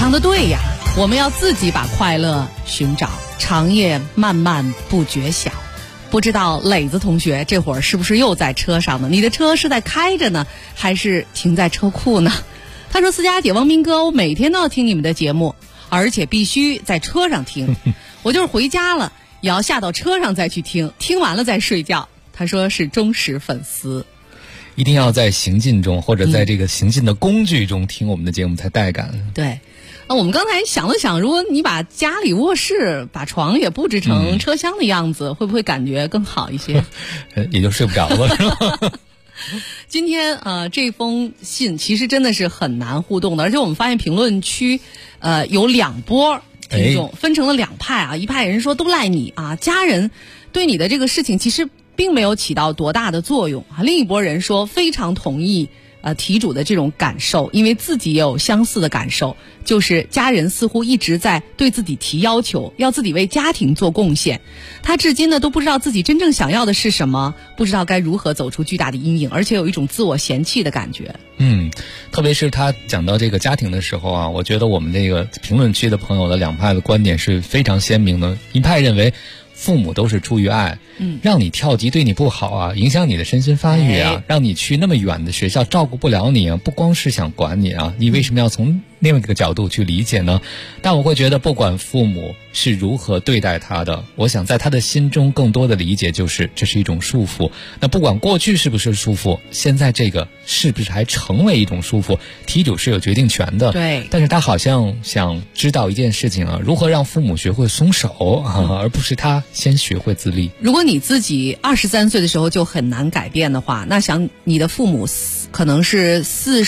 Speaker 5: 唱得对呀，我们要自己把快乐寻找，长夜漫漫不觉晓。不知道磊子同学这会儿是不是又在车上呢？你的车是在开着呢，还是停在车库呢？他说：思佳姐、汪斌哥，我每天都要听你们的节目，而且必须在车上听。我就是回家了也要下到车上再去听，听完了再睡觉。他说是忠实粉丝。
Speaker 9: 一定要在行进中或者在这个行进的工具中听我们的节目才带感。
Speaker 5: 对，我们刚才想了想，如果你把家里卧室把床也布置成车厢的样子，会不会感觉更好一些？
Speaker 9: 也就睡不着了是吧？
Speaker 5: 今天这封信其实真的是很难互动的，而且我们发现评论区有2波听众，分成了2派啊。一派人说都赖你啊，家人对你的这个事情其实并没有起到多大的作用啊。另一拨人说非常同意题主的这种感受，因为自己也有相似的感受，就是家人似乎一直在对自己提要求，要自己为家庭做贡献。他至今呢都不知道自己真正想要的是什么，不知道该如何走出巨大的阴影，而且有一种自我嫌弃的感觉。
Speaker 9: 特别是他讲到这个家庭的时候啊，我觉得我们这个评论区的朋友的2派的观点是非常鲜明的。一派认为父母都是出于爱，让你跳级对你不好啊，影响你的身心发育啊，让你去那么远的学校照顾不了你啊，不光是想管你啊，你为什么要从另一个角度去理解呢？但我会觉得不管父母是如何对待他的，我想在他的心中更多的理解就是这是一种束缚。那不管过去是不是束缚，现在这个是不是还成为一种束缚，题主是有决定权的。
Speaker 5: 对，
Speaker 9: 但是他好像想知道一件事情啊，如何让父母学会松手而不是他先学会自立。
Speaker 5: 如果你自己23岁的时候就很难改变的话，那想你的父母可能是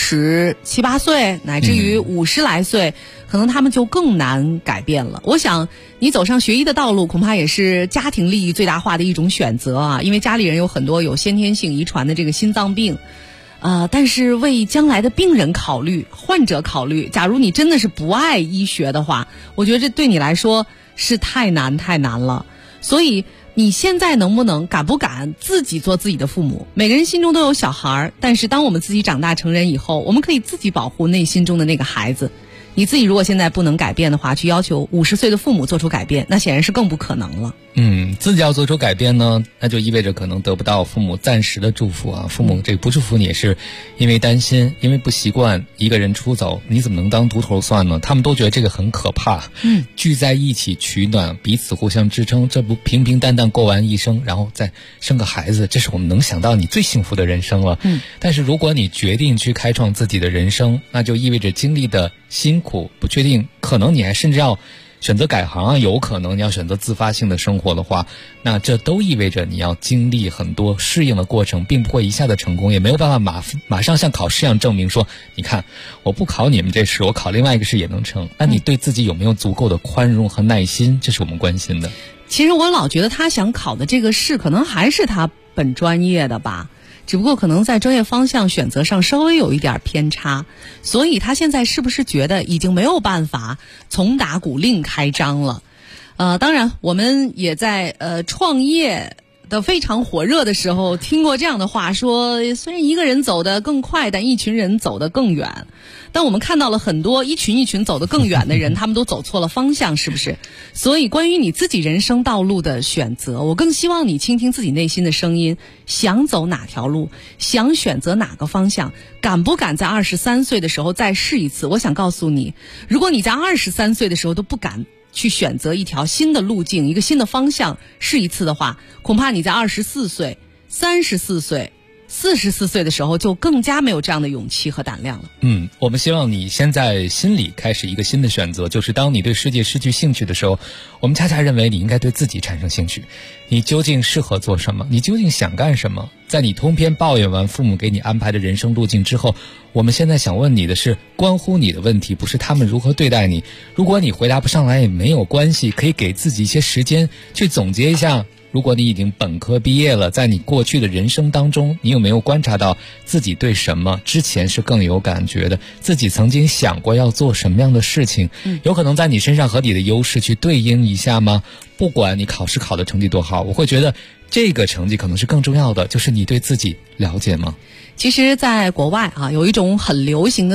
Speaker 5: 47、8岁，乃至于50来岁，可能他们就更难改变了。我想你走上学医的道路，恐怕也是家庭利益最大化的一种选择啊，因为家里人有很多有先天性遗传的这个心脏病。但是为将来的病人考虑，患者考虑，假如你真的是不爱医学的话，我觉得这对你来说是太难了。所以你现在能不能敢不敢自己做自己的父母？每个人心中都有小孩，但是当我们自己长大成人以后，我们可以自己保护内心中的那个孩子。你自己如果现在不能改变的话，去要求50岁的父母做出改变，那显然是更不可能了。
Speaker 9: 自己要做出改变呢，那就意味着可能得不到父母暂时的祝福啊。父母这个不祝福你也是因为担心，因为不习惯一个人出走，你怎么能当独头蒜呢？他们都觉得这个很可怕。聚在一起取暖，彼此互相支撑，这不平平淡淡过完一生，然后再生个孩子，这是我们能想到你最幸福的人生了。但是如果你决定去开创自己的人生，那就意味着经历的辛苦不确定，可能你还甚至要选择改行啊，有可能你要选择自发性的生活的话，那这都意味着你要经历很多适应的过程，并不会一下子成功，也没有办法马上像考试一样证明说，你看我不考你们这试，我考另外一个试也能成。那你对自己有没有足够的宽容和耐心，这是我们关心的。
Speaker 5: 其实我老觉得他想考的这个试可能还是他本专业的吧，只不过可能在专业方向选择上稍微有一点偏差，所以他现在是不是觉得已经没有办法从打鼓另开张了？当然我们也在创业的非常火热的时候听过这样的话，说虽然一个人走得更快，但一群人走得更远。但我们看到了很多一群走得更远的人，他们都走错了方向，是不是？所以关于你自己人生道路的选择，我更希望你倾听自己内心的声音，想走哪条路，想选择哪个方向，敢不敢在23岁的时候再试一次？我想告诉你，如果你在23岁的时候都不敢去选择一条新的路径，一个新的方向试一次的话，恐怕你在24岁、34岁、44岁的时候就更加没有这样的勇气和胆量了。
Speaker 9: 我们希望你先在心里开始一个新的选择，就是当你对世界失去兴趣的时候，我们恰恰认为你应该对自己产生兴趣。你究竟适合做什么？你究竟想干什么？在你通篇抱怨完父母给你安排的人生路径之后，我们现在想问你的是关乎你的问题，不是他们如何对待你。如果你回答不上来也没有关系，可以给自己一些时间去总结一下。如果你已经本科毕业了，在你过去的人生当中，你有没有观察到自己对什么之前是更有感觉的？自己曾经想过要做什么样的事情？有可能在你身上和你的优势去对应一下吗？不管你考试考的成绩多好，我会觉得这个成绩可能是更重要的，就是你对自己了解吗？
Speaker 5: 其实在国外有一种很流行的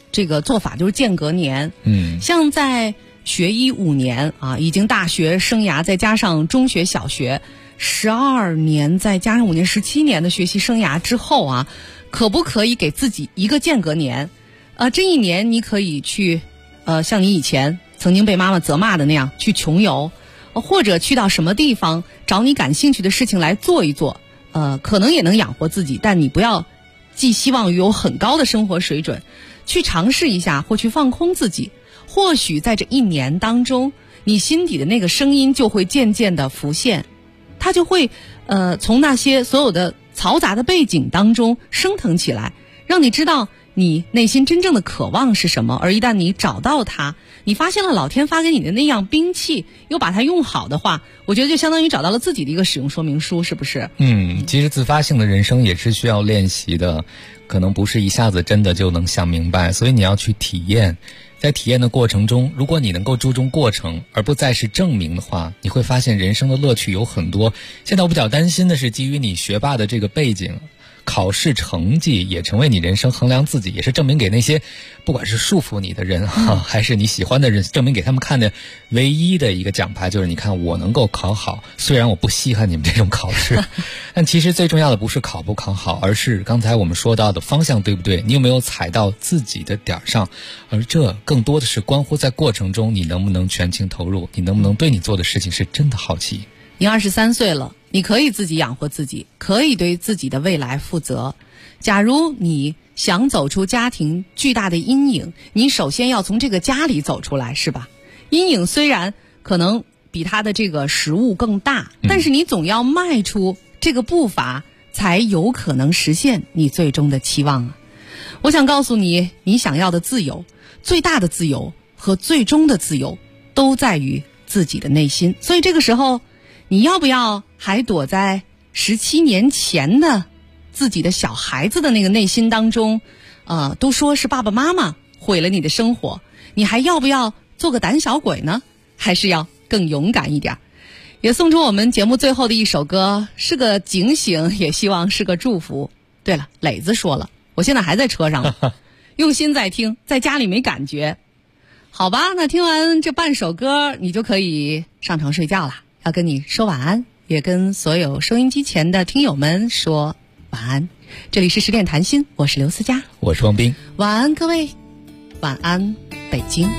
Speaker 5: 这个做法就是间隔年。像在学医5年啊，已经大学生涯再加上中学小学12年，再加上5年17年的学习生涯之后啊，可不可以给自己一个间隔年？这一年你可以去像你以前曾经被妈妈责骂的那样去穷游，或者去到什么地方找你感兴趣的事情来做一做，可能也能养活自己，但你不要寄希望于有很高的生活水准，去尝试一下或去放空自己。或许在这1年当中，你心底的那个声音就会渐渐的浮现，它就会从那些所有的嘈杂的背景当中升腾起来，让你知道你内心真正的渴望是什么。而一旦你找到它，你发现了老天发给你的那样兵器，又把它用好的话，我觉得就相当于找到了自己的一个使用说明书，是不是？
Speaker 9: 其实自发性的人生也是需要练习的，可能不是一下子真的就能想明白，所以你要去体验。在体验的过程中，如果你能够注重过程而不再是证明的话，你会发现人生的乐趣有很多。现在我比较担心的是，基于你学霸的这个背景，考试成绩也成为你人生衡量自己，也是证明给那些不管是束缚你的人还是你喜欢的人，证明给他们看的唯一的一个奖牌，就是你看我能够考好，虽然我不稀罕你们这种考试但其实最重要的不是考不考好，而是刚才我们说到的方向对不对，你有没有踩到自己的点上，而这更多的是关乎在过程中你能不能全情投入，你能不能对你做的事情是真的好奇。
Speaker 5: 你23岁了，你可以自己养活自己，可以对自己的未来负责。假如你想走出家庭巨大的阴影，你首先要从这个家里走出来，是吧？阴影虽然可能比它的这个实物更大，但是你总要迈出这个步伐，才有可能实现你最终的期望啊！我想告诉你，你想要的自由，最大的自由和最终的自由，都在于自己的内心。所以这个时候，你要不要还躲在17年前的自己的小孩子的那个内心当中？都说是爸爸妈妈毁了你的生活，你还要不要做个胆小鬼呢？还是要更勇敢一点？也送出我们节目最后的一首歌，是个警醒，也希望是个祝福。对了，磊子说了，我现在还在车上用心在听，在家里没感觉。好吧，那听完这半首歌，你就可以上床睡觉了。要跟你说晚安，也跟所有收音机前的听友们说晚安。这里是10点谈心，我是刘思佳，
Speaker 9: 我是王斌。
Speaker 5: 晚安各位，晚安北京。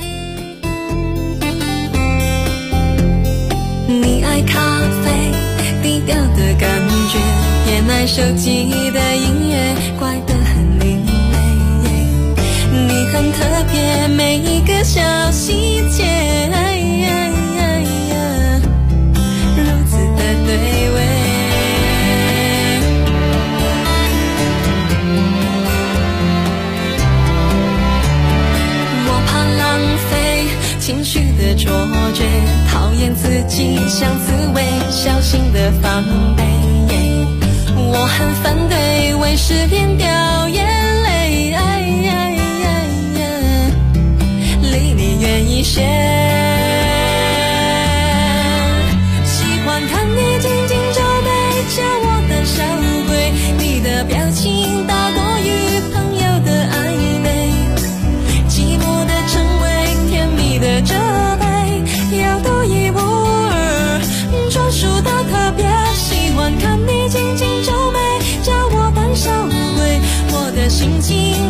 Speaker 10: 你爱咖啡低调的感觉，也爱手机的音乐，怪得很另类。你很特别，每一个小细节如此的对味。我怕浪费情绪的错觉，讨厌自己像刺猬，小心的防备。我很反对为失恋掉眼泪，离你远一些。喜欢看你紧紧皱眉，叫我胆小鬼。你的表情大过于朋友的暧昧，寂寞的称谓，甜蜜的责备，要独一无二，专属的特别。喜欢看你紧紧皱眉，叫我胆小鬼。我的心情